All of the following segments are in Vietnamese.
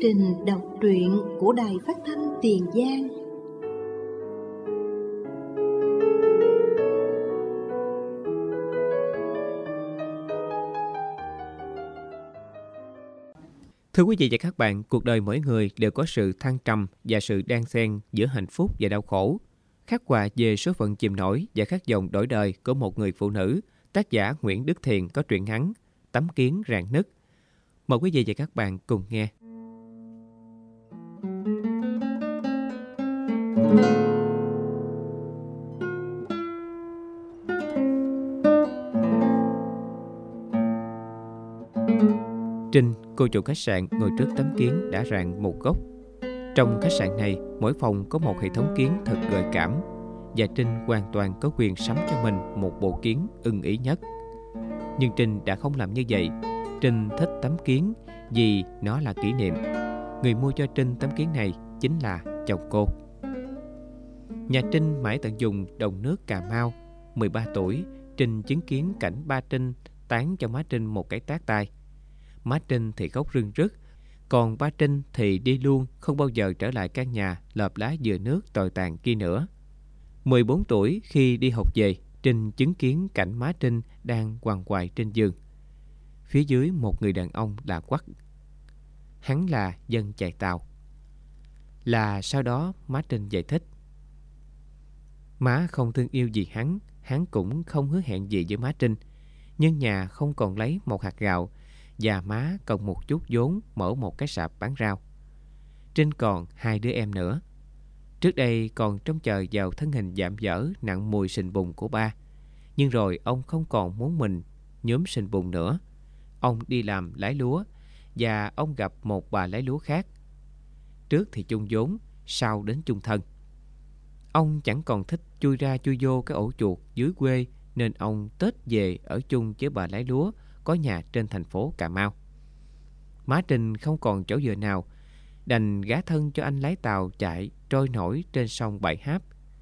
trình đọc truyện của Đài Phát thanh Tiền Giang. Thưa quý vị và các bạn, cuộc đời mỗi người đều có sự thăng trầm và sự đan xen giữa hạnh phúc và đau khổ. Khắc họa về số phận chìm nổi và khát vọng đổi đời của một người phụ nữ, tác giả Nguyễn Đức Thiện có truyện ngắn Tấm Kiến Rạn Nứt. Mời quý vị và các bạn cùng nghe. Trinh, cô chủ khách sạn, ngồi trước tấm kiến đã rạn một góc. Trong khách sạn này, mỗi phòng có một hệ thống kiến thật gợi cảm, và Trinh hoàn toàn có quyền sắm cho mình một bộ kiến ưng ý nhất. Nhưng Trinh đã không làm như vậy. Trinh thích tấm kiến vì nó là kỷ niệm. Người mua cho Trinh tấm kiến này chính là chồng cô. Nhà Trinh mãi tận dụng đồng nước Cà Mau. 13 tuổi, Trinh chứng kiến cảnh ba Trinh tán cho má Trinh một cái tát tai. Má Trinh thì khóc rưng rức, còn ba Trinh thì đi luôn, không bao giờ trở lại căn nhà lợp lá dừa nước tồi tàn kia nữa. 14 tuổi, khi đi học về, Trinh chứng kiến cảnh má Trinh đang quằn quại trên giường. Phía dưới một người đàn ông là quắc. Hắn là dân chạy tàu. Là sau đó má Trinh giải thích. Má không thương yêu gì hắn cũng không hứa hẹn gì với má Trinh. Nhưng nhà không còn lấy một hạt gạo, và má còn một chút vốn mở một cái sạp bán rau. Trinh còn 2 đứa em nữa. Trước đây còn trông chờ vào thân hình dạm dở nặng mùi sình bùn của ba. Nhưng rồi ông không còn muốn mình nhuốm sình bùn nữa. Ông đi làm lái lúa, và ông gặp một bà lái lúa khác. Trước thì chung vốn, sau đến chung thân. Ông chẳng còn thích chui ra chui vô cái ổ chuột dưới quê, nên ông Tết về ở chung với bà lái lúa có nhà trên thành phố Cà Mau. Má Trinh không còn chỗ dựa nào, đành gả thân cho anh lái tàu chạy trôi nổi trên sông Bãi Háp.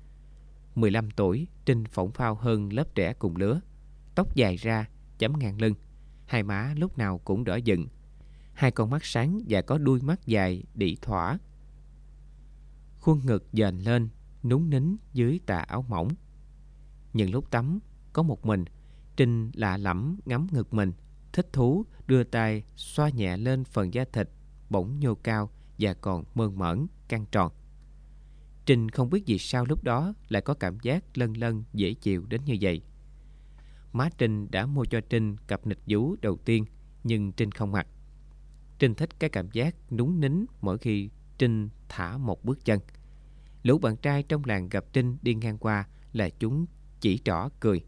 15 tuổi, Trinh phỏng phao hơn lớp trẻ cùng lứa. Tóc dài ra, chấm ngang lưng, hai má lúc nào cũng đỏ dựng, hai con mắt sáng và có đuôi mắt dài đĩ thỏa. Khuôn ngực dền lên, núng nính dưới tà áo mỏng. Những lúc tắm, có một mình, Trinh lạ lẫm ngắm ngực mình, thích thú đưa tay xoa nhẹ lên phần da thịt bỗng nhô cao và còn mơn mởn căng tròn. Trinh không biết vì sao lúc đó lại có cảm giác lân lân dễ chịu đến như vậy. Má Trinh đã mua cho Trinh cặp nịt vú đầu tiên, nhưng Trinh không mặc. Trinh thích cái cảm giác núng nính mỗi khi Trinh thả một bước chân. Lũ bạn trai trong làng gặp Trinh đi ngang qua là chúng chỉ trỏ cười.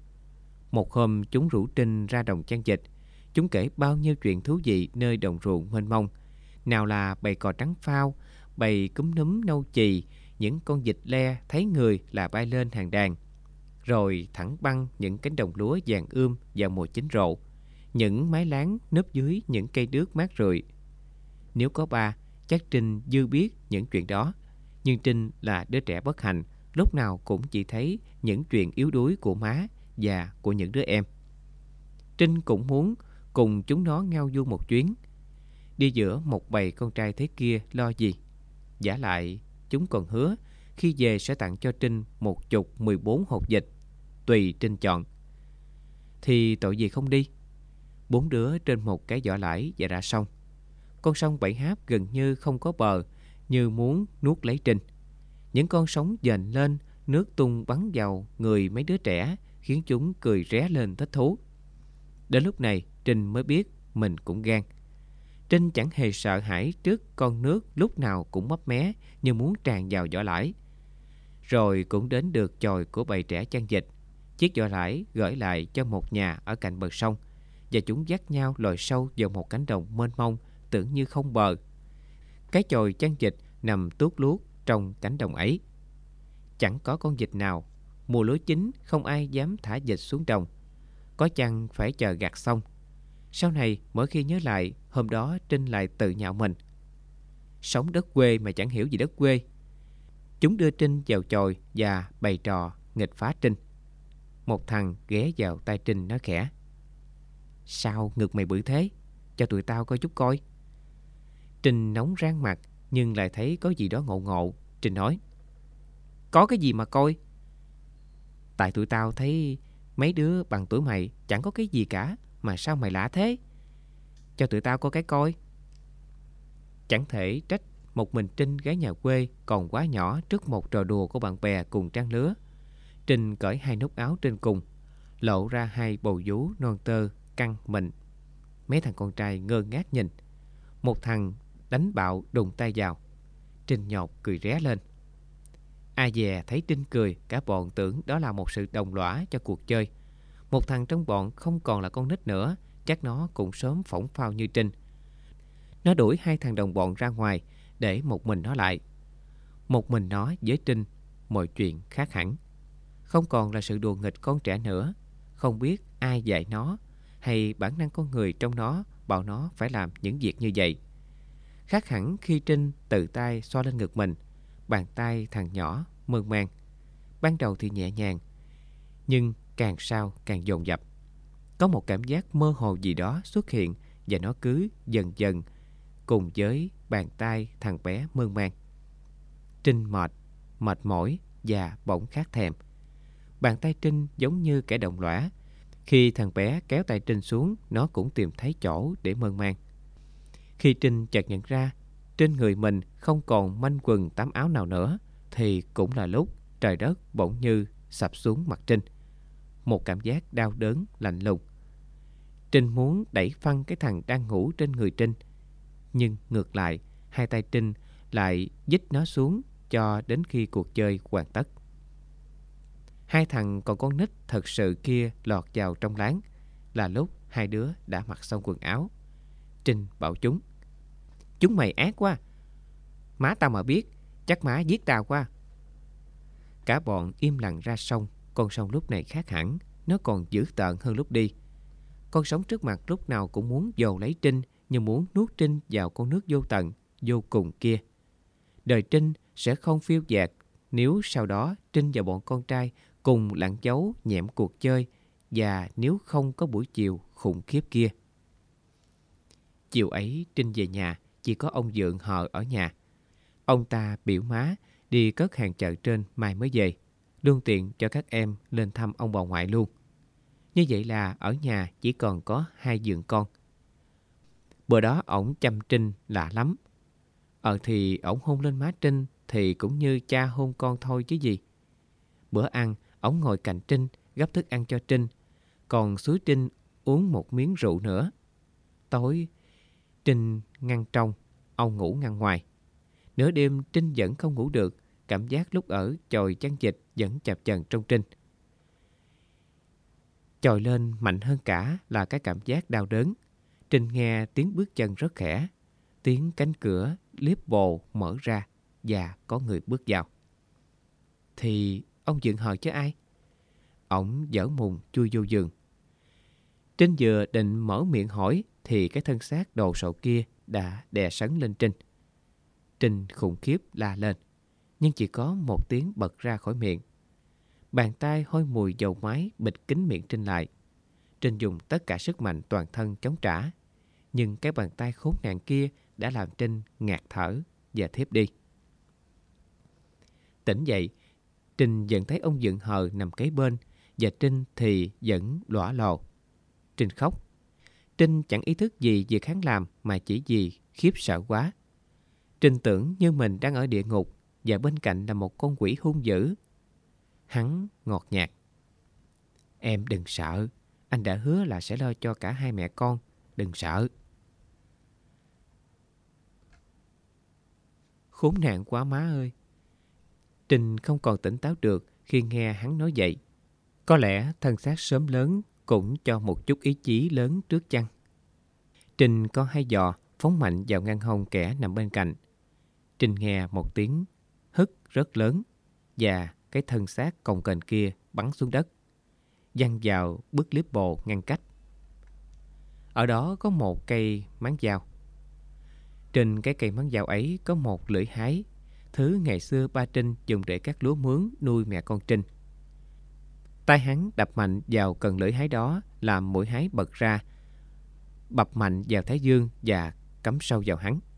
Một hôm chúng rủ Trinh ra đồng chăn vịt. Chúng kể bao nhiêu chuyện thú vị nơi đồng ruộng mênh mông. Nào là bầy cò trắng phao, bầy cúm núm nâu chì, những con vịt le thấy người là bay lên hàng đàn. Rồi thẳng băng những cánh đồng lúa vàng vào mùa chín rộ, những mái láng núp dưới những cây đước mát rượi. Nếu có ba, chắc Trinh dư biết những chuyện đó. Nhưng Trinh là đứa trẻ bất hạnh, lúc nào cũng chỉ thấy những chuyện yếu đuối của má và của những đứa em. Trinh cũng muốn cùng chúng nó ngao du một chuyến, đi giữa một bầy con trai thế kia lo gì. Vả lại chúng còn hứa khi về sẽ tặng cho Trinh 14 hột vịt, tùy Trinh chọn. Thì tội gì không đi. 4 đứa trên một cái giỏ lãi và ra sông. Con sông Bãi Háp gần như không có bờ, như muốn nuốt lấy Trinh. Những con sóng dền lên, nước tung bắn vào người mấy đứa trẻ, khiến chúng cười ré lên thích thú. Đến lúc này Trinh mới biết mình cũng gan. Trinh chẳng hề sợ hãi trước con nước lúc nào cũng mấp mé như muốn tràn vào giỏ lãi. Rồi cũng đến được chòi của bầy trẻ chăn vịt. Chiếc giỏ lãi gửi lại cho một nhà ở cạnh bờ sông, và chúng dắt nhau lội sâu vào một cánh đồng mênh mông tưởng như không bờ. Cái chòi chăn vịt nằm tuốt luốt trong cánh đồng ấy. Chẳng có con vịt nào. Mùa lúa chín không ai dám thả vịt xuống đồng, có chăng phải chờ gặt xong. Sau này mỗi khi nhớ lại, hôm đó Trinh lại tự nhạo mình. Sống đất quê mà chẳng hiểu gì đất quê. Chúng đưa Trinh vào chòi và bày trò nghịch phá Trinh. Một thằng ghé vào tay Trinh nói khẽ: "Sao ngực mày bự thế? Cho tụi tao coi chút coi." Trinh nóng rang mặt nhưng lại thấy có gì đó ngộ ngộ. Trinh nói: Có cái gì mà coi? Tại tụi tao thấy mấy đứa bằng tuổi mày chẳng có cái gì cả, mà sao mày lạ thế? Cho tụi tao có cái coi. Chẳng thể trách một mình Trinh gái nhà quê còn quá nhỏ trước một trò đùa của bạn bè cùng trang lứa. Trinh cởi 2 nút áo trên cùng, lộ ra 2 bầu vú non tơ căng mịn. Mấy thằng con trai ngơ ngác nhìn. Một thằng đánh bạo đùng tay vào. Trinh nhột cười ré lên. Ai dè thấy Trinh cười, cả bọn tưởng đó là một sự đồng lõa cho cuộc chơi. Một thằng trong bọn không còn là con nít nữa, chắc nó cũng sớm phỏng phao như Trinh. Nó đuổi 2 thằng đồng bọn ra ngoài, để một mình nó lại. Một mình nó với Trinh, mọi chuyện khác hẳn. Không còn là sự đùa nghịch con trẻ nữa. Không biết ai dạy nó, hay bản năng con người trong nó bảo nó phải làm những việc như vậy. Khác hẳn khi Trinh tự tay xoa lên ngực mình, bàn tay thằng nhỏ mơn man. Ban đầu thì nhẹ nhàng, nhưng càng sau càng dồn dập. Có một cảm giác mơ hồ gì đó xuất hiện, và nó cứ dần dần cùng với bàn tay thằng bé mơn man. Trinh mệt mỏi và bỗng khát thèm. Bàn tay Trinh giống như kẻ đồng lõa. Khi thằng bé kéo tay Trinh xuống, nó cũng tìm thấy chỗ để mơn man. Khi Trinh chợt nhận ra trên người mình không còn manh quần tắm áo nào nữa, thì cũng là lúc trời đất bỗng như sập xuống mặt Trinh. Một cảm giác đau đớn lạnh lùng. Trinh muốn đẩy phăng cái thằng đang ngủ trên người Trinh, nhưng ngược lại, 2 tay Trinh lại dích nó xuống cho đến khi cuộc chơi hoàn tất. 2 thằng còn con nít thật sự kia lọt vào trong láng, là lúc 2 đứa đã mặc xong quần áo. Trinh bảo chúng: Chúng mày ác quá. Má tao mà biết, chắc má giết tao quá. Cả bọn im lặng ra sông. Con sông lúc này khác hẳn, nó còn dữ tợn hơn lúc đi. Con sóng trước mặt lúc nào cũng muốn dồn lấy Trinh, như muốn nuốt Trinh vào con nước vô tận, vô cùng kia. Đời Trinh sẽ không phiêu dạt nếu sau đó Trinh và bọn con trai cùng lặng giấu nhẹm cuộc chơi, và nếu không có buổi chiều khủng khiếp kia. Chiều ấy Trinh về nhà, chỉ có ông Dượng Hờ ở nhà. Ông ta biểu má đi cất hàng chợ trên mai mới về, luôn tiện cho các em lên thăm ông bà ngoại luôn. Như vậy là ở nhà chỉ còn có 2 Dượng con. Bữa đó ổng chăm Trinh lạ lắm. Thì ổng hôn lên má Trinh thì cũng như cha hôn con thôi chứ gì. Bữa ăn, ổng ngồi cạnh Trinh, gắp thức ăn cho Trinh, còn xúi Trinh uống một miếng rượu nữa. Tối, Trinh ngăn trong, ông ngủ ngăn ngoài. Nửa đêm Trinh vẫn không ngủ được, cảm giác lúc ở chòi chăn dịch vẫn chập chờn trong Trinh. Chòi lên mạnh hơn cả là cái cảm giác đau đớn. Trinh nghe tiếng bước chân rất khẽ, tiếng cánh cửa liếp bồ mở ra và có người bước vào. Thì ông Dượng Hờ chứ ai? Ổng dở mùng chui vô giường. Trinh vừa định mở miệng hỏi thì cái thân xác đồ sộ kia đã đè sấn lên Trinh. Trinh khủng khiếp la lên, nhưng chỉ có một tiếng bật ra khỏi miệng. Bàn tay hôi mùi dầu máy bịt kín miệng Trinh lại. Trinh dùng tất cả sức mạnh toàn thân chống trả, nhưng cái bàn tay khốn nạn kia đã làm Trinh ngạt thở và thiếp đi. Tỉnh dậy, Trinh vẫn thấy ông Dượng Hờ nằm kế bên, và Trinh thì vẫn lõa lồ. Trinh khóc. Trinh chẳng ý thức gì việc hắn làm, mà chỉ vì khiếp sợ quá. Trinh tưởng như mình đang ở địa ngục, và bên cạnh là một con quỷ hung dữ. Hắn ngọt nhạt: Em đừng sợ, anh đã hứa là sẽ lo cho cả 2 mẹ con, đừng sợ. Khốn nạn quá má ơi. Trinh không còn tỉnh táo được khi nghe hắn nói vậy. Có lẽ thân xác sớm lớn cũng cho một chút ý chí lớn trước chăng. Trinh có 2 giò phóng mạnh vào ngăn hông kẻ nằm bên cạnh. Trinh nghe một tiếng hức rất lớn, và cái thân xác cồng kềnh kia bắn xuống đất, văng vào bức liếp bồ ngăn cách. Ở đó có một cây máng dao. Trên cái cây máng dao ấy có một lưỡi hái, thứ ngày xưa ba Trinh dùng để cắt lúa mướn nuôi mẹ con Trinh. Tay hắn đập mạnh vào cần lưỡi hái đó, làm mũi hái bật ra, bập mạnh vào thái dương và cắm sâu vào hắn.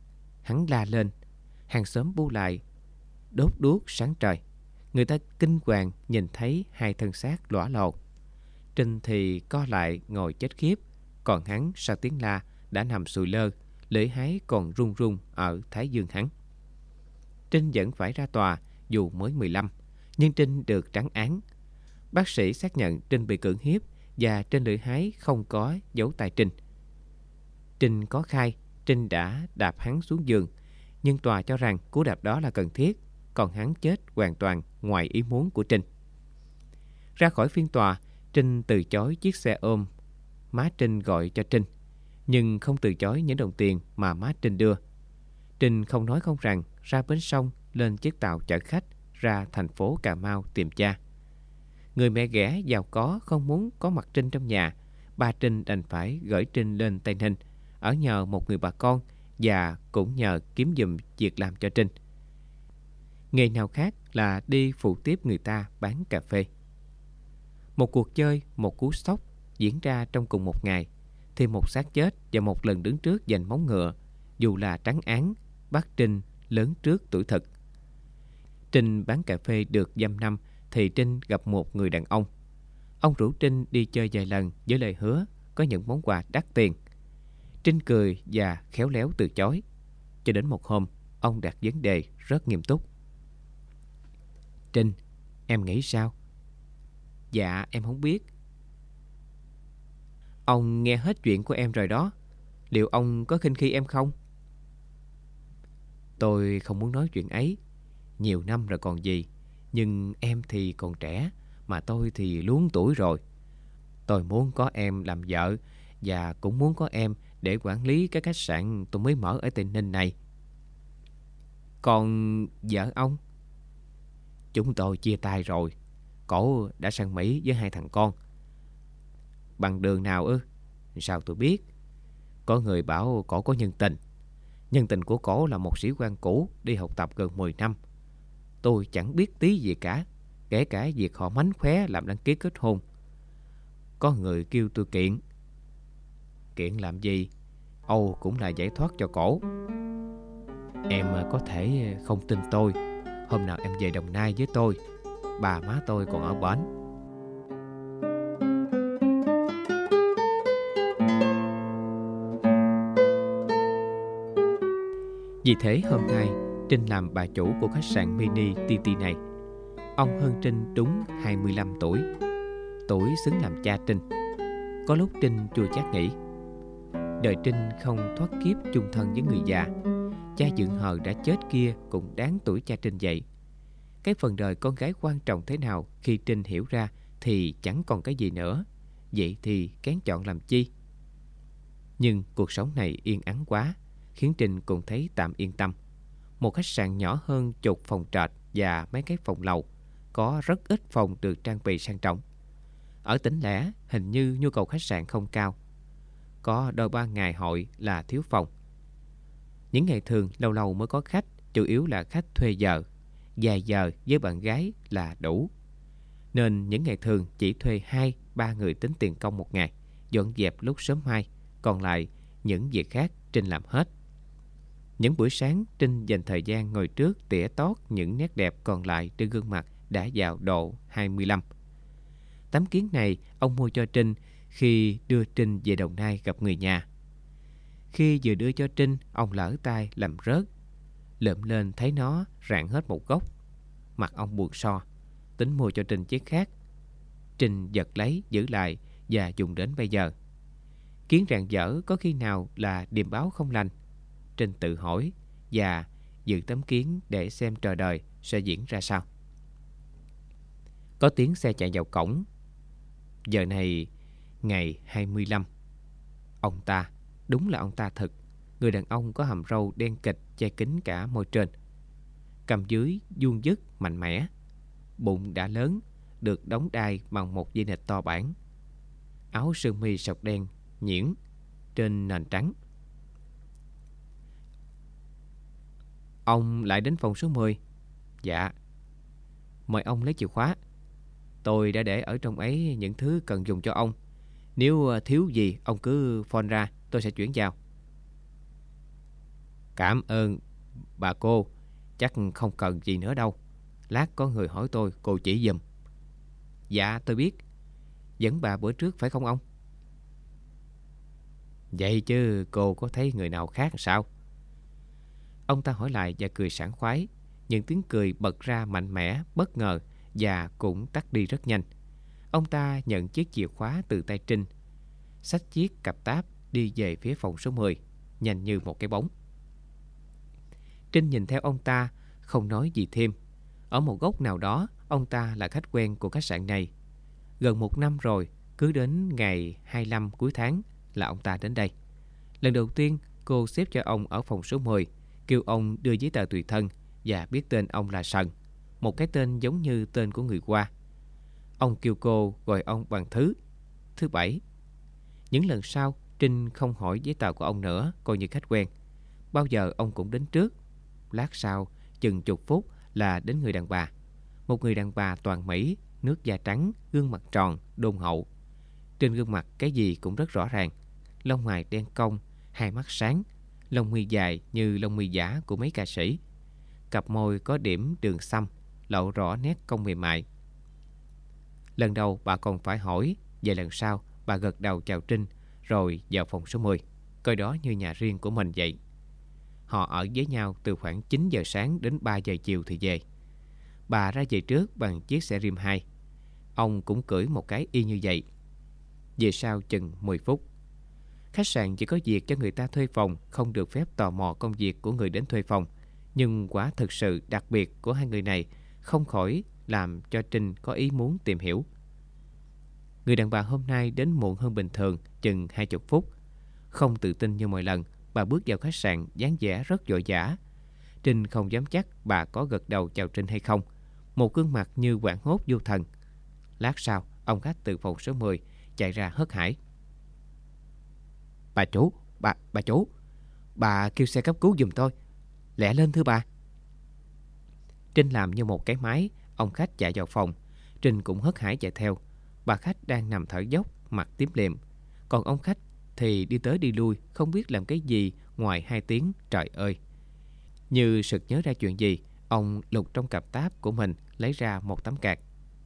Hắn la lên, hàng xóm bu lại, đốt đuốc sáng trời. Người ta kinh hoàng nhìn thấy hai thân xác lõa lồ. Trinh thì co lại ngồi chết khiếp, còn hắn sau tiếng la đã nằm sùi lơ, lưỡi hái còn run run ở thái dương hắn. Trinh vẫn phải ra tòa dù mới 15, nhưng Trinh được trắng án. Bác sĩ xác nhận Trinh bị cưỡng hiếp và trên lưỡi hái không có dấu tay Trinh. Trinh có khai Trinh đã đạp hắn xuống giường, nhưng tòa cho rằng cú đạp đó là cần thiết, còn hắn chết hoàn toàn ngoài ý muốn của Trinh. Ra khỏi phiên tòa, Trinh từ chối chiếc xe ôm má Trinh gọi cho Trinh, nhưng không từ chối những đồng tiền mà má Trinh đưa. Trinh không nói không rằng ra bến sông lên chiếc tàu chở khách ra thành phố Cà Mau tìm cha. Người mẹ ghẻ giàu có không muốn có mặt Trinh trong nhà. Ba Trinh đành phải gửi Trinh lên Tây Ninh, ở nhờ một người bà con và cũng nhờ kiếm giùm việc làm cho Trinh. Nghề nào khác là đi phụ tiếp người ta bán cà phê. Một cuộc chơi, một cú sốc diễn ra trong cùng một ngày, thì một xác chết và một lần đứng trước giành móng ngựa, dù là trắng án, bắt Trinh lớn trước tuổi thực. Trinh bán cà phê được dăm năm thì Trinh gặp một người đàn ông. Ông rủ Trinh đi chơi vài lần với lời hứa có những món quà đắt tiền. Trinh cười và khéo léo từ chối. Cho đến một hôm, ông đặt vấn đề rất nghiêm túc. Trinh, em nghĩ sao? Dạ, em không biết. Ông nghe hết chuyện của em rồi đó. Liệu ông có khinh khi em không? Tôi không muốn nói chuyện ấy. Nhiều năm rồi còn gì. Nhưng em thì còn trẻ, mà tôi thì luống tuổi rồi. Tôi muốn có em làm vợ, và cũng muốn có em để quản lý cái khách sạn tôi mới mở ở Tây Ninh này. Còn vợ ông? Chúng tôi chia tay rồi. Cổ đã sang Mỹ với 2 thằng con. Bằng đường nào ư? Sao tôi biết? Có người bảo cổ có nhân tình. Nhân tình của cổ là một sĩ quan cũ đi học tập gần 10 năm. Tôi chẳng biết tí gì cả, kể cả việc họ mánh khóe làm đăng ký kết hôn. Có người kêu tôi kiện. Kiện làm gì? Âu cũng là giải thoát cho cổ. Em có thể không tin tôi. Hôm nào em về Đồng Nai với tôi. Bà má tôi còn ở bển. Vì thế hôm nay Trinh làm bà chủ của khách sạn mini TT này. Ông hơn Trinh đúng 25 tuổi. Tuổi xứng làm cha Trinh. Có lúc Trinh chua chát nghĩ, đời Trinh không thoát kiếp chung thân với người già. Cha dựng hờ đã chết kia cũng đáng tuổi cha Trinh vậy. Cái phần đời con gái quan trọng thế nào khi Trinh hiểu ra thì chẳng còn cái gì nữa. Vậy thì kén chọn làm chi? Nhưng cuộc sống này yên ắng quá, khiến Trinh cũng thấy tạm yên tâm. Một khách sạn nhỏ hơn chục phòng trệt và mấy cái phòng lầu, có rất ít phòng được trang bị sang trọng. Ở tỉnh lẻ hình như nhu cầu khách sạn không cao. Có đôi ba ngày hội là thiếu phòng. Những ngày thường lâu lâu mới có khách, chủ yếu là khách thuê giờ. Vài giờ với bạn gái là đủ. Nên những ngày thường chỉ thuê 2-3 người tính tiền công một ngày, dọn dẹp lúc sớm mai. Còn lại những việc khác Trinh làm hết. Những buổi sáng Trinh dành thời gian ngồi trước tỉa tót những nét đẹp còn lại trên gương mặt đã vào độ 25. Tấm kiến này ông mua cho Trinh khi đưa Trinh về Đồng Nai gặp người nhà. Khi vừa đưa cho Trinh, ông lỡ tay làm rớt. Lượm lên thấy nó rạn hết một gốc. Mặt ông buồn so, tính mua cho Trinh chiếc khác. Trinh giật lấy, giữ lại và dùng đến bây giờ. Kiến rạn dở có khi nào là điềm báo không lành? Trinh tự hỏi và giữ tấm kiến để xem trò đời sẽ diễn ra sao. Có tiếng xe chạy vào cổng. Giờ này ngày 25. Ông ta, đúng là ông ta thật. Người đàn ông có hàm râu đen kịch che kín cả môi trên. Cằm dưới vuông vức mạnh mẽ. Bụng đã lớn, được đóng đai bằng một dây nịt to bản. Áo sơ mi sọc đen nhuyễn trên nền trắng. Ông lại đến phòng số 10. Dạ. Mời ông lấy chìa khóa. Tôi đã để ở trong ấy những thứ cần dùng cho ông. Nếu thiếu gì ông cứ phone ra, tôi sẽ chuyển vào. Cảm ơn bà cô, chắc không cần gì nữa đâu. Lát có người hỏi tôi, cô chỉ giùm. Dạ tôi biết. Dẫn bà bữa trước phải không ông? Vậy chứ cô có thấy người nào khác sao? Ông ta hỏi lại và cười sảng khoái. Những tiếng cười bật ra mạnh mẽ, bất ngờ và cũng tắt đi rất nhanh. Ông ta nhận chiếc chìa khóa từ tay Trinh, xách chiếc cặp táp đi về phía phòng số 10, nhanh như một cái bóng. Trinh nhìn theo ông ta, không nói gì thêm. Ở một góc nào đó, ông ta là khách quen của khách sạn này. Gần 1 năm rồi, cứ đến ngày 25 cuối tháng là ông ta đến đây. Lần đầu tiên, cô xếp cho ông ở phòng số 10, kêu ông đưa giấy tờ tùy thân và biết tên ông là Sần, một cái tên giống như tên của người Hoa. Ông kêu cô gọi ông bằng thứ Bảy. Những lần sau, Trinh không hỏi giấy tờ của ông nữa, coi như khách quen. Bao giờ ông cũng đến trước. Lát sau, chừng chục phút là đến người đàn bà. Một người đàn bà toàn Mỹ, nước da trắng, gương mặt tròn, đôn hậu. Trên gương mặt cái gì cũng rất rõ ràng. Lông mày đen cong, hai mắt sáng, lông mi dài như lông mi giả của mấy ca sĩ. Cặp môi có điểm đường xăm, lộ rõ nét cong mềm mại. Lần đầu bà còn phải hỏi, về lần sau bà gật đầu chào Trinh rồi vào phòng số 10, coi đó như nhà riêng của mình vậy. Họ ở với nhau từ khoảng 9 giờ sáng đến 3 giờ chiều thì về. Bà ra về trước bằng chiếc xe Rim 2. Ông cũng cưỡi một cái y như vậy. Về sau chừng 10 phút. Khách sạn chỉ có việc cho người ta thuê phòng, không được phép tò mò công việc của người đến thuê phòng. Nhưng quả thực sự đặc biệt của hai người này không khỏi làm cho Trinh có ý muốn tìm hiểu. Người đàn bà hôm nay đến muộn hơn bình thường chừng 20 phút. Không tự tin như mọi lần, bà bước vào khách sạn dáng vẻ rất vội vã. Trinh không dám chắc bà có gật đầu chào Trinh hay không. Một gương mặt như hoảng hốt vô thần. Lát sau, ông khách từ phòng số 10 chạy ra hớt hải. Bà chủ, bà chủ, bà kêu xe cấp cứu giùm tôi. Lẹ lên thưa bà. Trinh làm như một cái máy. Ông khách chạy vào phòng. Trinh cũng hớt hải chạy theo. Bà khách đang nằm thở dốc, mặt tím liệm. Còn ông khách thì đi tới đi lui, không biết làm cái gì ngoài 2 tiếng trời ơi. Như sực nhớ ra chuyện gì, ông lục trong cặp táp của mình lấy ra một tấm card.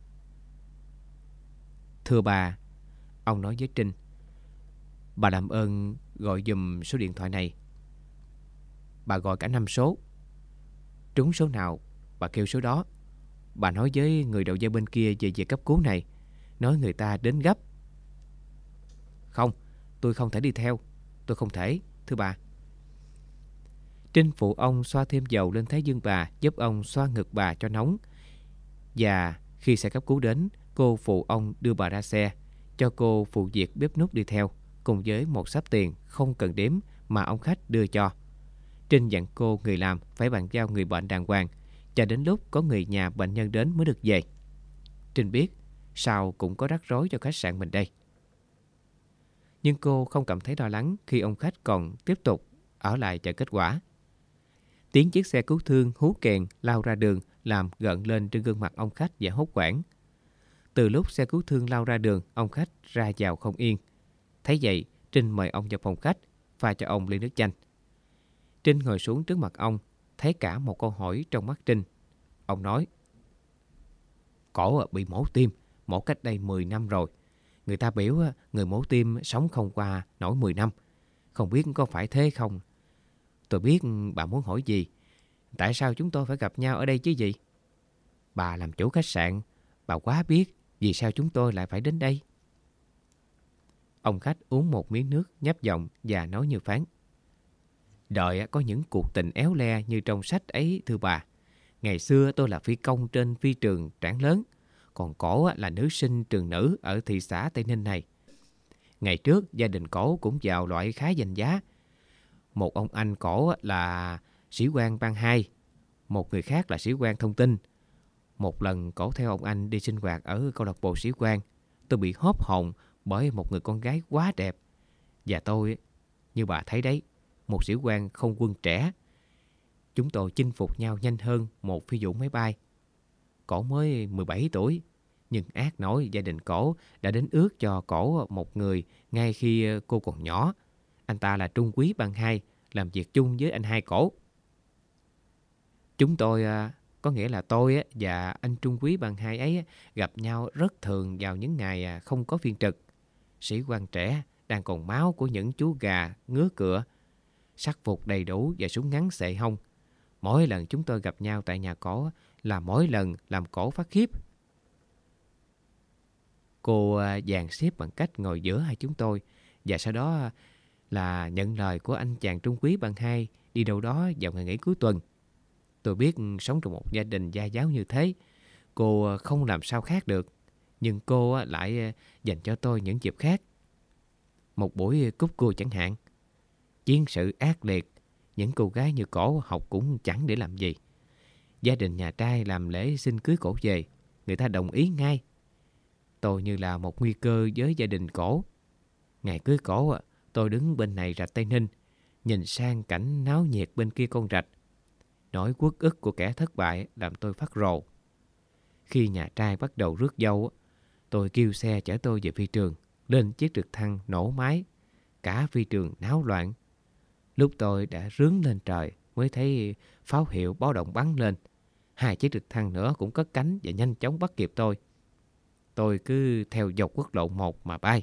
Thưa bà, ông nói với Trinh, bà làm ơn gọi giùm số điện thoại này. Bà gọi cả 5 số. Trúng số nào bà kêu số đó. Bà nói với người đầu dây bên kia về việc cấp cứu này, nói người ta đến gấp. Không, tôi không thể đi theo. Tôi không thể, thưa bà. Trinh phụ ông xoa thêm dầu lên thái dương bà, giúp ông xoa ngực bà cho nóng. Và khi xe cấp cứu đến, cô phụ ông đưa bà ra xe, cho cô phụ việc bếp núc đi theo, cùng với một xấp tiền không cần đếm mà ông khách đưa cho. Trinh dặn cô người làm phải bàn giao người bệnh đàng hoàng, cho đến lúc có người nhà bệnh nhân đến mới được về. Trinh biết sao cũng có rắc rối cho khách sạn mình đây. Nhưng cô không cảm thấy lo lắng khi ông khách còn tiếp tục ở lại chờ kết quả. Tiếng chiếc xe cứu thương hú kèn lao ra đường làm gợn lên trên gương mặt ông khách và hốt hoảng. Từ lúc xe cứu thương lao ra đường, ông khách ra vào không yên. Thấy vậy, Trinh mời ông vào phòng khách, pha cho ông ly nước chanh. Trinh ngồi xuống trước mặt ông, thấy cả một câu hỏi trong mắt Trinh. Ông nói, cổ bị mổ tim, mổ cách đây 10 năm rồi. Người ta biểu người mổ tim sống không qua nổi 10 năm. Không biết có phải thế không? Tôi biết bà muốn hỏi gì. Tại sao chúng tôi phải gặp nhau ở đây chứ gì? Bà làm chủ khách sạn, bà quá biết vì sao chúng tôi lại phải đến đây. Ông khách uống một miếng nước nhấp giọng và nói như phán. Đời có những cuộc tình éo le như trong sách ấy thưa bà. Ngày xưa tôi là phi công trên phi trường Trảng Lớn, còn cổ là nữ sinh trường nữ ở thị xã Tây Ninh này. Ngày trước gia đình cổ cũng vào loại khá danh giá. Một ông anh cổ là sĩ quan ban 2, một người khác là sĩ quan thông tin. Một lần cổ theo ông anh đi sinh hoạt ở câu lạc bộ sĩ quan. Tôi bị hốt hồn bởi một người con gái quá đẹp. Và tôi, như bà thấy đấy, một sĩ quan không quân trẻ. Chúng tôi chinh phục nhau nhanh hơn một phi vụ máy bay. Cổ mới 17 tuổi, nhưng ác nổi gia đình cổ đã đến ước cho cổ một người ngay khi cô còn nhỏ. Anh ta là trung úy ban 2, làm việc chung với anh Hai Cổ. Chúng tôi, có nghĩa là tôi và anh Trung Quý bằng Hai ấy gặp nhau rất thường vào những ngày không có phiên trực. Sĩ quan trẻ đang còn máu của những chú gà ngứa cựa, sắc phục đầy đủ và súng ngắn xệ hông. Mỗi lần chúng tôi gặp nhau tại nhà Cổ là mỗi lần làm Cổ phát khiếp. Cô dàn xếp bằng cách ngồi giữa hai chúng tôi, và sau đó là nhận lời của anh chàng Trung Quý bằng Hai đi đâu đó vào ngày nghỉ cuối tuần. Tôi biết sống trong một gia đình gia giáo như thế, cô không làm sao khác được, nhưng cô lại dành cho tôi những dịp khác. Một buổi cúp cua chẳng hạn. Chiến sự ác liệt, những cô gái như Cổ học cũng chẳng để làm gì. Gia đình nhà trai làm lễ xin cưới Cổ về, người ta đồng ý ngay. Tôi như là một nguy cơ với gia đình Cổ. Ngày cưới Cổ, tôi đứng bên này rạch Tây Ninh, nhìn sang cảnh náo nhiệt bên kia con rạch. Nỗi uất ức của kẻ thất bại làm tôi phát rồ. Khi nhà trai bắt đầu rước dâu, tôi kêu xe chở tôi về phi trường, lên chiếc trực thăng nổ máy. Cả phi trường náo loạn. Lúc tôi đã rướn lên trời mới thấy pháo hiệu báo động bắn lên. 2 chiếc trực thăng nữa cũng cất cánh và nhanh chóng bắt kịp tôi. Tôi cứ theo dọc quốc lộ 1 mà bay.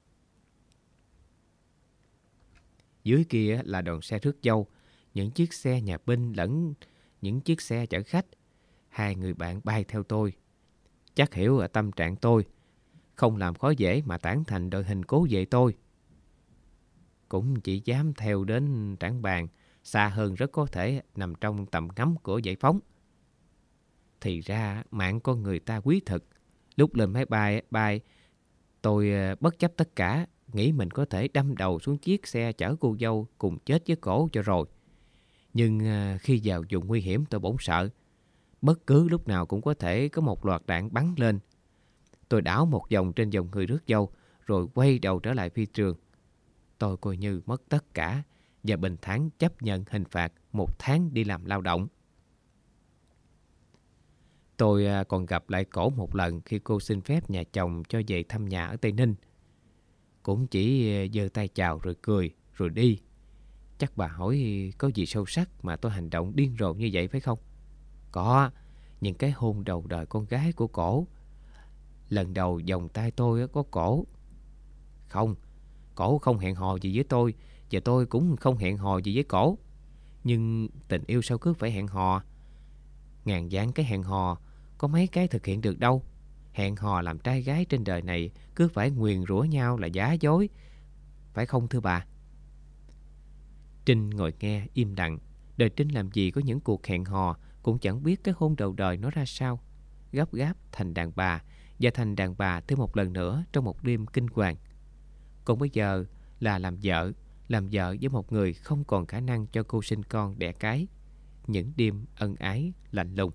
Dưới kia là đoàn xe rước dâu, những chiếc xe nhà binh lẫn những chiếc xe chở khách. 2 người bạn bay theo tôi. Chắc hiểu ở tâm trạng tôi, không làm khó dễ mà tán thành đội hình cố vệ tôi. Cũng chỉ dám theo đến Trảng Bàng, xa hơn rất có thể nằm trong tầm ngắm của Giải Phóng. Thì ra mạng con người ta quý thực. Lúc lên máy bay, tôi bất chấp tất cả, nghĩ mình có thể đâm đầu xuống chiếc xe chở cô dâu cùng chết với Cổ cho rồi. Nhưng khi vào vùng nguy hiểm tôi bỗng sợ. Bất cứ lúc nào cũng có thể có một loạt đạn bắn lên. Tôi đảo một vòng trên dòng người rước dâu, rồi quay đầu trở lại phi trường. Tôi coi như mất tất cả và bình thản chấp nhận hình phạt 1 tháng đi làm lao động. Tôi còn gặp lại Cổ một lần khi cô xin phép nhà chồng cho về thăm nhà ở Tây Ninh. Cũng chỉ giơ tay chào rồi cười rồi đi. Chắc bà hỏi có gì sâu sắc mà tôi hành động điên rồ như vậy phải không? Có, những cái hôn đầu đời con gái của Cổ. Lần đầu vòng tay tôi có Cổ. Không, Cổ không hẹn hò gì với tôi, và tôi cũng không hẹn hò gì với Cổ. Nhưng tình yêu sao cứ phải hẹn hò? Ngàn vạn cái hẹn hò, có mấy cái thực hiện được đâu. Hẹn hò làm trai gái trên đời này cứ phải nguyền rủa nhau là giả dối, phải không thưa bà? Trinh ngồi nghe im lặng. Đời Trinh làm gì có những cuộc hẹn hò, cũng chẳng biết cái hôn đầu đời nó ra sao. Gấp gáp thành đàn bà, và thành đàn bà thêm một lần nữa trong một đêm kinh hoàng. Còn bây giờ là làm vợ với một người không còn khả năng cho cô sinh con đẻ cái. Những đêm ân ái lạnh lùng.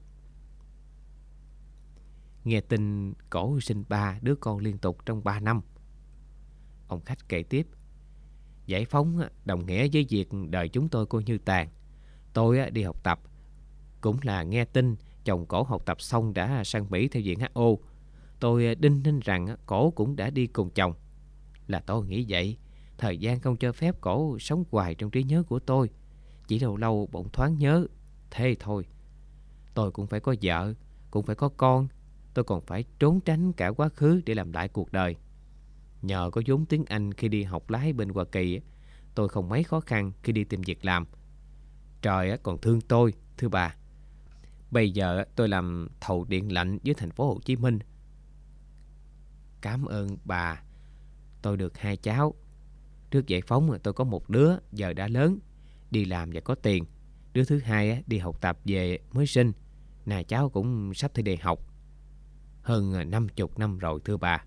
Nghe tin Cổ sinh 3 đứa con liên tục trong 3 năm. Ông khách kể tiếp. Giải phóng đồng nghĩa với việc đời chúng tôi coi như tàn. Tôi đi học tập, cũng là nghe tin chồng Cổ học tập xong đã sang Mỹ theo viện HO. Tôi đinh ninh rằng Cổ cũng đã đi cùng chồng. Là tôi nghĩ vậy. Thời gian không cho phép Cổ sống hoài trong trí nhớ của tôi. Chỉ lâu lâu bỗng thoáng nhớ. Thế thôi. Tôi cũng phải có vợ, cũng phải có con. Tôi còn phải trốn tránh cả quá khứ để làm lại cuộc đời. Nhờ có vốn tiếng Anh khi đi học lái bên Hoa Kỳ, tôi không mấy khó khăn khi đi tìm việc làm. Trời còn thương tôi, thưa bà. Bây giờ tôi làm thầu điện lạnh với thành phố Hồ Chí Minh. Cảm ơn bà. Tôi được 2 cháu. Trước giải phóng tôi có một đứa giờ đã lớn, đi làm và có tiền. Đứa thứ hai đi học tập về mới sinh. Nè cháu cũng sắp thi đại học. Hơn 50 năm rồi thưa bà.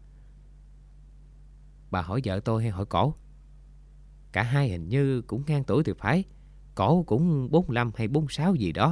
Bà hỏi vợ tôi hay hỏi Cổ? Cả hai hình như cũng ngang tuổi thì phải. Cổ cũng 45 hay 46 gì đó.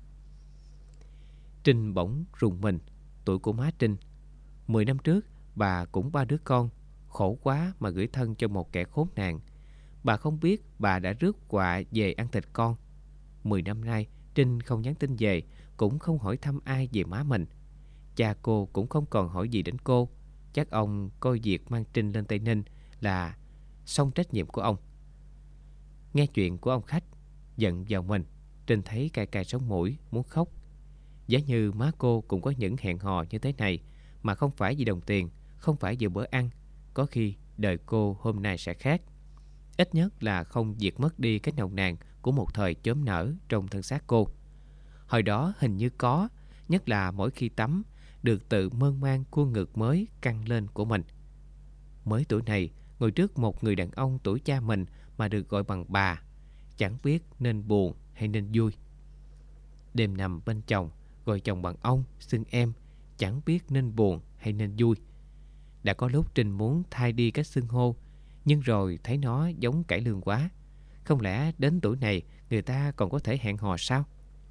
Trinh bỗng rùng mình. Tuổi của má Trinh. 10 năm trước bà cũng 3 đứa con. Khổ quá mà gửi thân cho một kẻ khốn nạn. Bà không biết bà đã rước quà về ăn thịt con. 10 năm nay Trinh không nhắn tin về, cũng không hỏi thăm ai về má mình. Cha cô cũng không còn hỏi gì đến cô. Chắc ông coi việc mang Trinh lên Tây Ninh là xong trách nhiệm của ông. Nghe chuyện của ông khách giận vào mình, Trinh thấy cay cay sống mũi, muốn khóc. Giá như má cô cũng có những hẹn hò như thế này, mà không phải vì đồng tiền, không phải vì bữa ăn, có khi đời cô hôm nay sẽ khác. Ít nhất là không diệt mất đi cái nồng nàn của một thời chớm nở trong thân xác cô. Hồi đó hình như có, nhất là mỗi khi tắm, được tự mơn man khuôn ngực mới căng lên của mình. Mới tuổi này, ngồi trước một người đàn ông tuổi cha mình mà được gọi bằng bà, chẳng biết nên buồn hay nên vui. Đêm nằm bên chồng, gọi chồng bằng ông, xưng em, chẳng biết nên buồn hay nên vui. Đã có lúc Trinh muốn thay đi cách xưng hô, nhưng rồi thấy nó giống cải lương quá. Không lẽ đến tuổi này người ta còn có thể hẹn hò sao?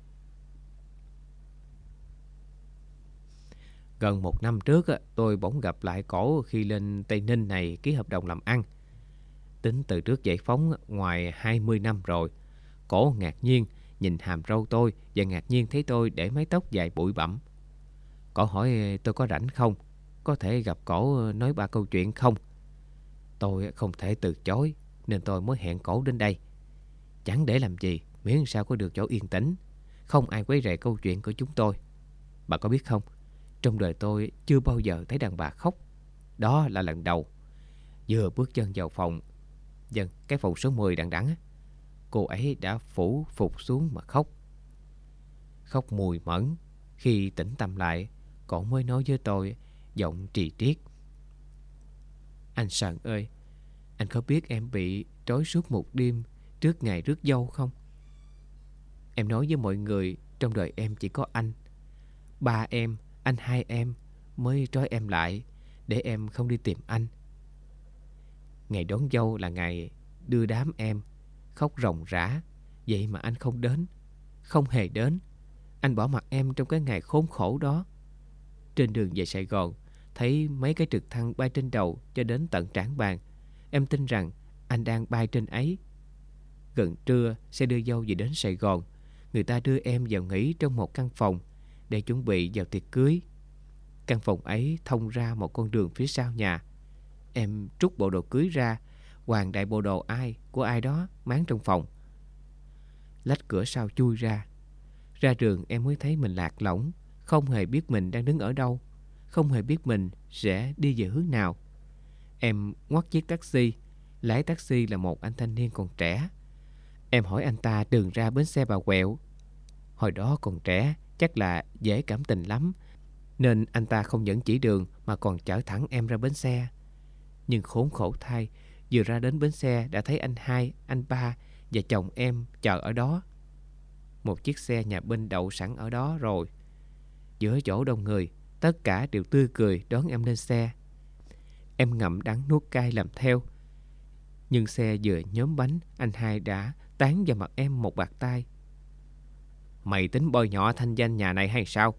Gần 1 năm trước, tôi bỗng gặp lại cổ khi lên Tây Ninh này ký hợp đồng làm ăn. Tính từ trước giải phóng ngoài 20 năm rồi. Cổ ngạc nhiên nhìn hàm râu tôi và ngạc nhiên thấy tôi để mái tóc dài bụi bặm. Cổ hỏi tôi có rảnh không, có thể gặp cổ nói 3 câu chuyện không. Tôi không thể từ chối nên tôi mới hẹn cổ đến đây. Chẳng để làm gì, miễn sao có được chỗ yên tĩnh, không ai quấy rầy câu chuyện của chúng tôi. Bà có biết không, trong đời tôi chưa bao giờ thấy đàn bà khóc. Đó là lần đầu. Vừa bước chân vào phòng, cái phòng số 10 đằng đẵng, cô ấy đã phủ phục xuống mà khóc. Khóc mùi mẫn. Khi tỉnh tâm lại, cậu mới nói với tôi giọng trì triết: "Anh Sần ơi, anh có biết em bị trói suốt một đêm trước ngày rước dâu không? Em nói với mọi người trong đời em chỉ có anh. Ba em, anh hai em mới trói em lại để em không đi tìm anh. Ngày đón dâu là ngày đưa đám em, khóc ròng rã, vậy mà anh không đến, không hề đến. Anh bỏ mặc em trong cái ngày khốn khổ đó. Trên đường về Sài Gòn, thấy mấy cái trực thăng bay trên đầu cho đến tận trán bàn. Em tin rằng anh đang bay trên ấy. Gần trưa, xe đưa dâu về đến Sài Gòn. Người ta đưa em vào nghỉ trong một căn phòng để chuẩn bị vào tiệc cưới. Căn phòng ấy thông ra một con đường phía sau nhà. Em trút bộ đồ cưới ra, hoàng đại bộ đồ của ai đó máng trong phòng. Lách cửa sau chui ra. Ra đường em mới thấy mình lạc lõng, không hề biết mình đang đứng ở đâu, không hề biết mình sẽ đi về hướng nào. Em ngoắt chiếc taxi. Lái taxi là một anh thanh niên còn trẻ. Em hỏi anh ta đường ra bến xe Bà Quẹo. Hồi đó còn trẻ, chắc là dễ cảm tình lắm, nên anh ta không dẫn chỉ đường mà còn chở thẳng em ra bến xe. Nhưng khốn khổ thay, vừa ra đến bến xe đã thấy anh hai, anh ba và chồng em chờ ở đó. Một chiếc xe nhà binh đậu sẵn ở đó rồi. Giữa chỗ đông người, tất cả đều tươi cười đón em lên xe. Em ngậm đắng nuốt cay làm theo. Nhưng xe vừa nhốm bánh, anh hai đã tán vào mặt em một bạt tai. Mày tính bôi nhọ thanh danh nhà này hay sao?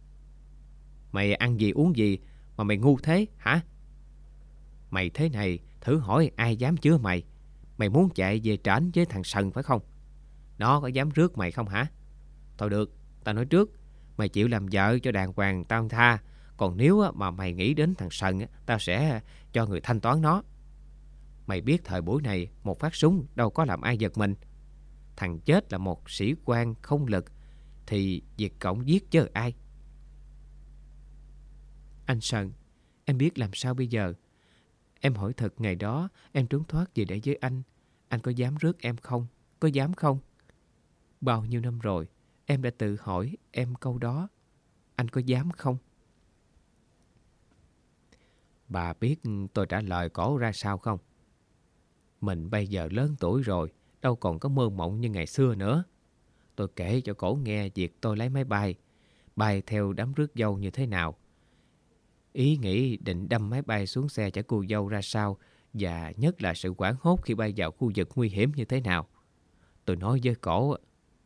Mày ăn gì uống gì mà mày ngu thế hả? Mày thế này thử hỏi ai dám chứa mày. Mày muốn chạy về trển với thằng Sần phải không? Nó có dám rước mày không hả? Thôi được, tao nói trước, mày chịu làm vợ cho đàng hoàng tao tha. Còn nếu mà mày nghĩ đến thằng Sần, tao sẽ cho người thanh toán nó. Mày biết thời buổi này một phát súng đâu có làm ai giật mình. Thằng chết là một sĩ quan không lực thì Việt Cộng giết chứ ai. Anh Sần, em biết làm sao bây giờ. Em hỏi thật, ngày đó em trốn thoát về để với anh có dám rước em không? Có dám không? Bao nhiêu năm rồi em đã tự hỏi em câu đó. Anh có dám không? Bà biết tôi trả lời cổ ra sao không? Mình bây giờ lớn tuổi rồi, đâu còn có mơ mộng như ngày xưa nữa. Tôi kể cho cổ nghe việc tôi lấy máy bay theo đám rước dâu như thế nào. Ý nghĩ định đâm máy bay xuống xe chở cô dâu ra sao, và nhất là sự hoảng hốt khi bay vào khu vực nguy hiểm như thế nào. Tôi nói với cổ: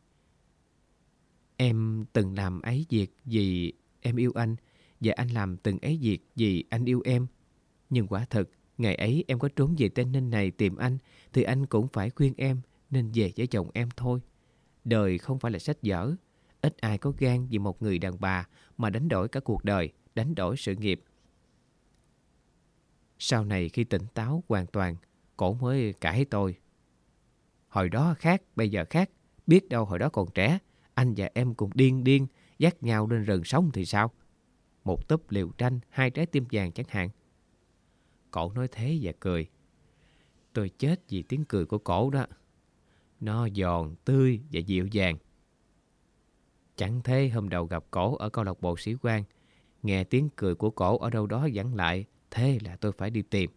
em từng làm ấy việc vì em yêu anh, và anh làm từng ấy việc vì anh yêu em. Nhưng quả thật, ngày ấy em có trốn về Tây Ninh này tìm anh, thì anh cũng phải khuyên em nên về với chồng em thôi. Đời không phải là sách vở. Ít ai có gan vì một người đàn bà mà đánh đổi cả cuộc đời, đánh đổi sự nghiệp. Sau này khi tỉnh táo hoàn toàn, cổ mới cãi tôi. Hồi đó khác, bây giờ khác. Biết đâu hồi đó còn trẻ, anh và em cùng điên điên dắt nhau lên rừng sống thì sao? Một túp liều tranh, 2 trái tim vàng chẳng hạn. Cổ nói thế và cười. Tôi chết vì tiếng cười của cổ đó. Nó giòn, tươi và dịu dàng. Chẳng thế hôm đầu gặp cổ ở câu lạc bộ sĩ quan, nghe tiếng cười của cổ ở đâu đó vẳng lại, thế là tôi phải đi tìm.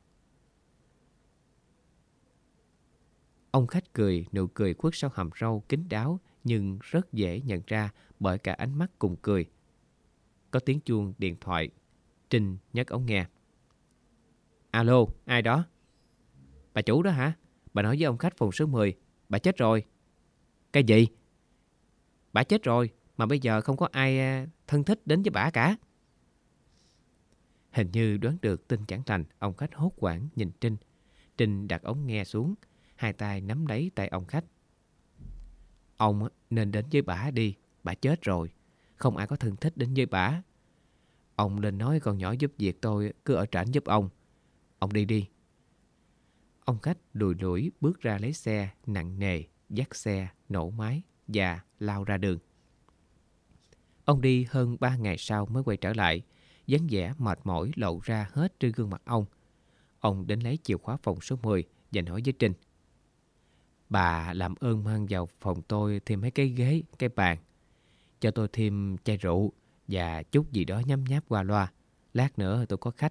Ông khách cười, nụ cười khuất sau hàm râu kín đáo nhưng rất dễ nhận ra bởi cả ánh mắt cùng cười. Có tiếng chuông điện thoại. Trinh nhấc ống nghe. Alo, ai đó? Bà chủ đó hả? Bà nói với ông khách phòng số 10, bà chết rồi. Cái gì? Bà chết rồi, mà bây giờ không có ai thân thích đến với bà cả. Hình như đoán được tin chẳng lành, ông khách hốt hoảng nhìn Trinh. Trinh đặt ống nghe xuống, 2 tay nắm lấy tay ông khách. Ông nên đến với bà đi, bà chết rồi, không ai có thân thích đến với bà. Ông lên nói con nhỏ giúp việc tôi cứ ở trển giúp ông. Ông đi đi. Ông khách lùi lủi bước ra lấy xe nặng nề, dắt xe, nổ máy và lao ra đường. Ông đi hơn 3 ngày sau mới quay trở lại, dáng vẻ mệt mỏi lộ ra hết trên gương mặt ông. Ông đến lấy chìa khóa phòng số 10 và nói với Trinh. Bà làm ơn mang vào phòng tôi thêm mấy cái ghế, cái bàn. Cho tôi thêm chai rượu và chút gì đó nhấm nháp qua loa. Lát nữa tôi có khách.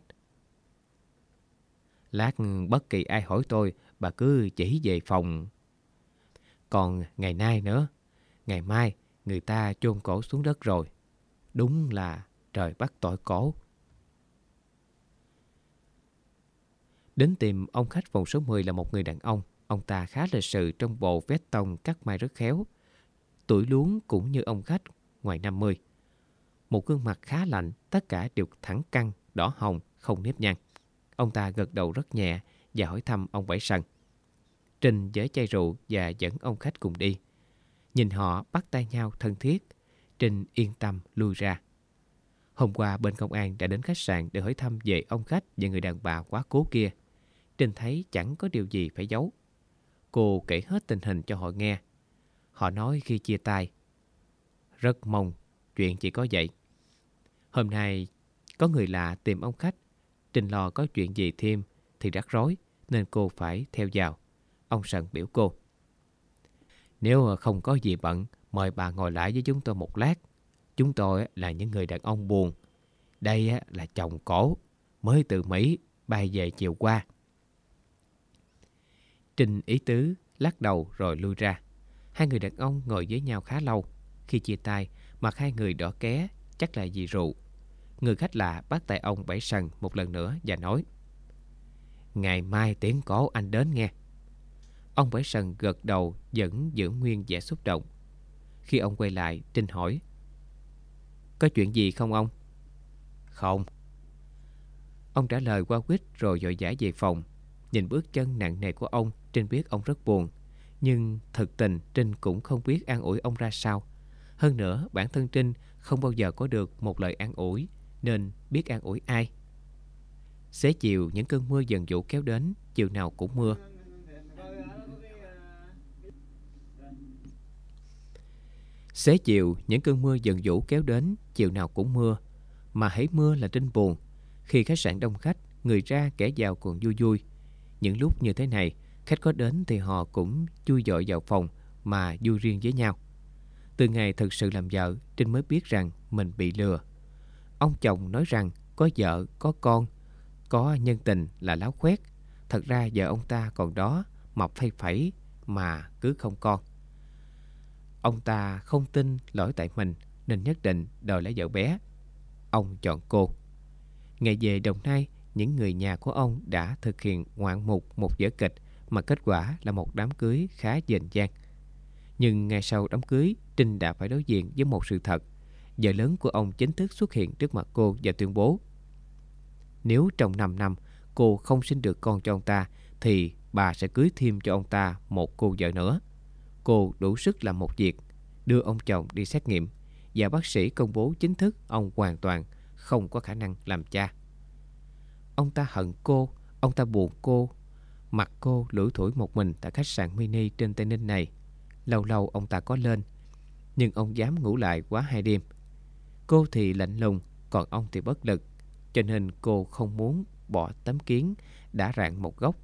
Lát bất kỳ ai hỏi tôi, bà cứ chỉ về phòng. Còn ngày nay nữa, ngày mai người ta chôn cổ xuống đất rồi. Đúng là trời bắt tội cổ. Đến tìm ông khách phòng số 10 là một người đàn ông. Ông ta khá lịch sự trong bộ vest tông cắt may rất khéo. Tuổi luống cũng như ông khách, ngoài 50. Một gương mặt khá lạnh, tất cả đều thẳng căng, đỏ hồng, không nếp nhăn. Ông ta gật đầu rất nhẹ và hỏi thăm ông Bảy Sần. Trinh với chai rượu và dẫn ông khách cùng đi. Nhìn họ bắt tay nhau thân thiết, Trinh yên tâm lui ra. Hôm qua bên công an đã đến khách sạn để hỏi thăm về ông khách và người đàn bà quá cố kia. Trinh thấy chẳng có điều gì phải giấu. Cô kể hết tình hình cho họ nghe. Họ nói khi chia tay, rất mong chuyện chỉ có vậy. Hôm nay có người lạ tìm ông khách. Trinh lo có chuyện gì thêm thì rắc rối nên cô phải theo vào. Ông Sần biểu cô. Nếu không có gì bận, mời bà ngồi lại với chúng tôi một lát. Chúng tôi là những người đàn ông buồn. Đây là chồng cổ, mới từ Mỹ bay về chiều qua. Trinh ý tứ, lắc đầu rồi lui ra. Hai người đàn ông ngồi với nhau khá lâu. Khi chia tay, mặt hai người đỏ ké, chắc là vì rượu. Người khách lạ bắt tay ông Bảy Sần một lần nữa và nói. Ngày mai tiễn cổ anh đến nghe. Ông Bảy Sần gật đầu vẫn giữ nguyên vẻ xúc động. Khi ông quay lại, Trinh hỏi. Có chuyện gì không ông? Không. Ông trả lời qua quýt rồi vội vã về phòng. Nhìn bước chân nặng nề của ông, Trinh biết ông rất buồn. Nhưng thực tình Trinh cũng không biết an ủi ông ra sao. Hơn nữa bản thân Trinh không bao giờ có được một lời an ủi, nên biết an ủi ai. Xế chiều những cơn mưa dần dụ kéo đến, chiều nào cũng mưa. Xế chiều những cơn mưa dần dụ kéo đến, chiều nào cũng mưa. Mà hễ mưa là Trinh buồn. Khi khách sạn đông khách, người ra kẻ vào còn vui vui. Những lúc như thế này, khách có đến thì họ cũng chui dội vào phòng mà vui riêng với nhau. Từ ngày thực sự làm vợ, Trinh mới biết rằng mình bị lừa. Ông chồng nói rằng có vợ, có con, có nhân tình là láo khoét. Thật ra vợ ông ta còn đó, mập phay phẩy mà cứ không con. Ông ta không tin lỗi tại mình nên nhất định đòi lấy vợ bé. Ông chọn cô. Ngày về Đồng Nai, những người nhà của ông đã thực hiện ngoạn mục một vở kịch mà kết quả là một đám cưới khá dền dang. Nhưng ngày sau đám cưới, Trinh đã phải đối diện với một sự thật. Vợ lớn của ông chính thức xuất hiện trước mặt cô và tuyên bố nếu trong 5 năm cô không sinh được con cho ông ta thì bà sẽ cưới thêm cho ông ta một cô vợ nữa. Cô đủ sức làm một việc, đưa ông chồng đi xét nghiệm, và bác sĩ công bố chính thức ông hoàn toàn không có khả năng làm cha. Ông ta hận cô, ông ta buồn cô. Mặt cô lủi thủi một mình tại khách sạn mini trên Tây Ninh này. Lâu lâu ông ta có lên, nhưng ông dám ngủ lại quá 2 đêm. Cô thì lạnh lùng, còn ông thì bất lực, cho nên cô không muốn bỏ tấm kiến đã rạn một góc.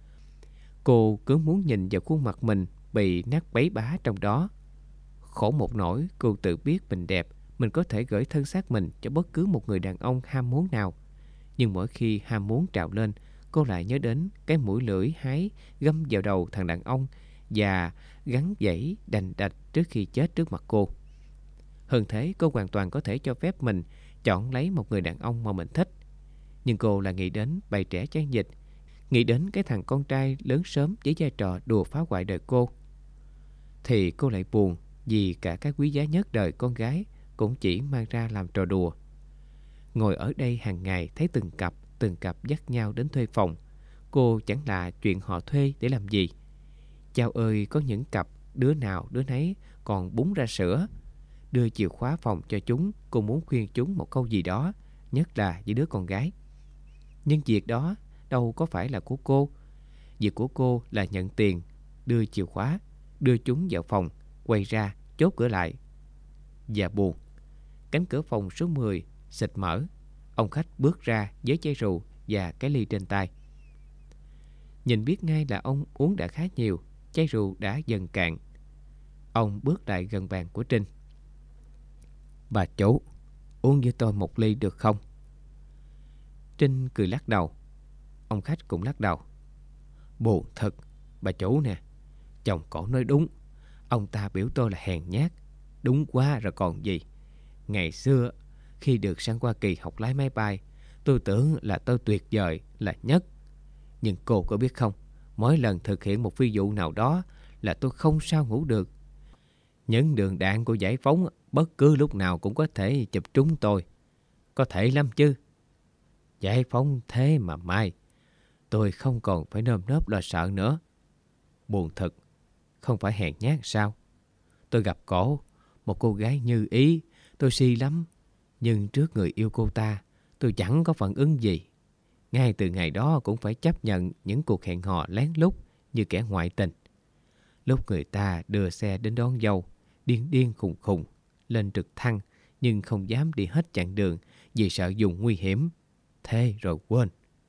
Cô cứ muốn nhìn vào khuôn mặt mình bị nát bấy bá trong đó. Khổ một nỗi cô tự biết mình đẹp, mình có thể gửi thân xác mình cho bất cứ một người đàn ông ham muốn nào. Nhưng mỗi khi ham muốn trào lên, cô lại nhớ đến cái mũi lưỡi hái găm vào đầu thằng đàn ông và gắn dãy đành đạch trước khi chết trước mặt cô. Hơn thế, cô hoàn toàn có thể cho phép mình chọn lấy một người đàn ông mà mình thích. Nhưng cô lại nghĩ đến bầy trẻ chan dịch, nghĩ đến cái thằng con trai lớn sớm với vai trò đùa phá hoại đời cô. Thì cô lại buồn vì cả cái quý giá nhất đời con gái cũng chỉ mang ra làm trò đùa. Ngồi ở đây hàng ngày thấy từng cặp dắt nhau đến thuê phòng. Cô chẳng là chuyện họ thuê để làm gì. Chao ơi, có những cặp đứa nào đứa nấy còn búng ra sữa. Đưa chìa khóa phòng cho chúng, cô muốn khuyên chúng một câu gì đó, nhất là với đứa con gái. Nhưng việc đó đâu có phải là của cô. Việc của cô là nhận tiền, đưa chìa khóa, đưa chúng vào phòng, quay ra, chốt cửa lại. Và buồn, cánh cửa phòng số 10 xịt mở. Ông khách bước ra với chai rượu và cái ly trên tay. Nhìn biết ngay là ông uống đã khá nhiều, chai rượu đã dần cạn. Ông bước lại gần bàn của Trinh. Bà chủ, uống với tôi một ly được không? Trinh cười lắc đầu. Ông khách cũng lắc đầu. Buồn thật, bà chủ nè. Chồng cổ nói đúng. Ông ta biểu tôi là hèn nhát. Đúng quá rồi còn gì. Ngày xưa, khi được sang Hoa Kỳ học lái máy bay, tôi tưởng là tôi tuyệt vời, là nhất. Nhưng cô có biết không, mỗi lần thực hiện một phi vụ nào đó là tôi không sao ngủ được. Những đường đạn của giải phóng bất cứ lúc nào cũng có thể chụp trúng tôi. Có thể lắm chứ. Giải phóng thế mà mai, tôi không còn phải nơm nớp lo sợ nữa. Buồn thật, không phải hèn nhát sao? Tôi gặp cổ, một cô gái như ý, tôi si lắm. Nhưng trước người yêu cô ta, tôi chẳng có phản ứng gì. Ngay từ ngày đó cũng phải chấp nhận những cuộc hẹn hò lén lút như kẻ ngoại tình. Lúc người ta đưa xe đến đón dâu, điên điên khùng khùng, lên trực thăng nhưng không dám đi hết chặng đường vì sợ dùng nguy hiểm. Thế rồi quên.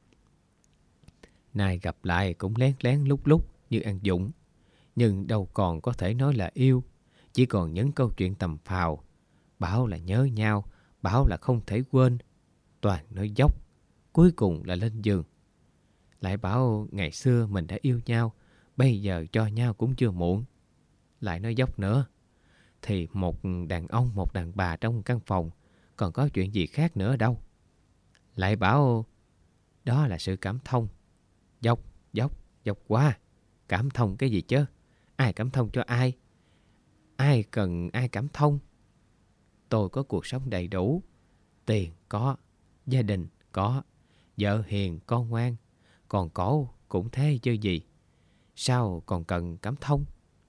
Nay gặp lại cũng lén lén lúc lúc như ăn dũng. Nhưng đâu còn có thể nói là yêu. Chỉ còn những câu chuyện tầm phào. Bảo là nhớ nhau, bảo là không thể quên. Toàn nói dốc, cuối cùng là lên giường. Lại bảo ngày xưa mình đã yêu nhau, bây giờ cho nhau cũng chưa muộn. Lại nói dốc nữa. Thì một đàn ông, một đàn bà trong căn phòng, còn có chuyện gì khác nữa đâu. Lại bảo đó là sự cảm thông. Dốc quá. Cảm thông cái gì chứ? Ai cảm thông cho ai? Ai cần ai cảm thông? Tôi có cuộc sống đầy đủ. Tiền có, gia đình có, vợ hiền, con ngoan. Còn cổ cũng thế chứ gì. Sao còn cần cảm thông?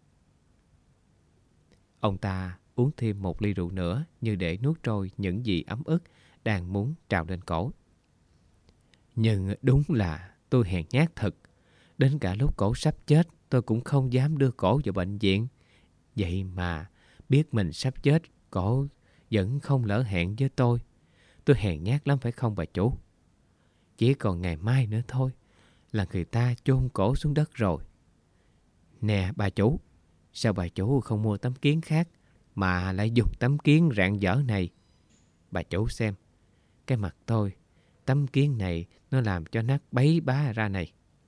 Ông ta uống thêm một ly rượu nữa như để nuốt trôi những gì ấm ức đang muốn trào lên cổ. Nhưng đúng là tôi hèn nhát thật. Đến cả lúc cổ sắp chết, tôi cũng không dám đưa cổ vào bệnh viện. Vậy mà biết mình sắp chết, cổ vẫn không lỡ hẹn với tôi. Tôi hèn nhát lắm phải không bà chủ? Chỉ còn ngày mai nữa thôi là người ta chôn cổ xuống đất rồi. Nè bà chủ, sao bà chủ không mua tấm kiến khác mà lại dùng tấm kiến rạn dở này? Bà chủ xem, cái mặt tôi, tấm kiến này nó làm cho nát bấy bá ra này.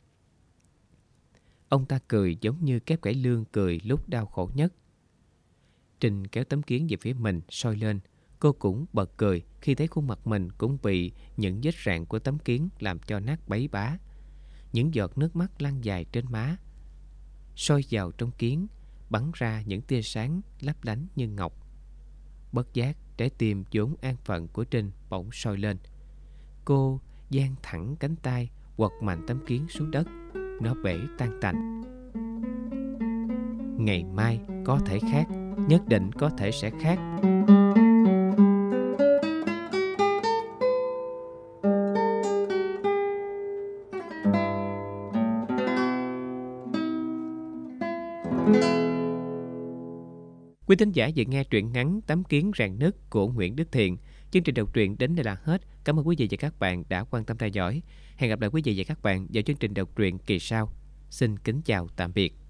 Ông ta cười giống như kép cải lương cười lúc đau khổ nhất. Trinh kéo tấm kiến về phía mình soi lên. Cô cũng bật cười khi thấy khuôn mặt mình cũng bị những vết rạn của tấm kiến làm cho nát bấy bá. Những giọt nước mắt lăn dài trên má. Soi vào trong kiến, bắn ra những tia sáng lấp lánh như ngọc. Bất giác, trái tim vốn an phận của Trinh bỗng sôi lên. Cô dang thẳng cánh tay, quật mạnh tấm kiến xuống đất. Nó bể tan tành. Ngày mai có thể khác, nhất định có thể sẽ khác. Quý thính giả vừa nghe truyện ngắn Tấm Kiến Rạn Nứt của Nguyễn Đức Thiện. Chương trình đọc truyện đến đây là hết. Cảm ơn quý vị và các bạn đã quan tâm theo dõi. Hẹn gặp lại quý vị và các bạn vào chương trình đọc truyện kỳ sau. Xin kính chào tạm biệt.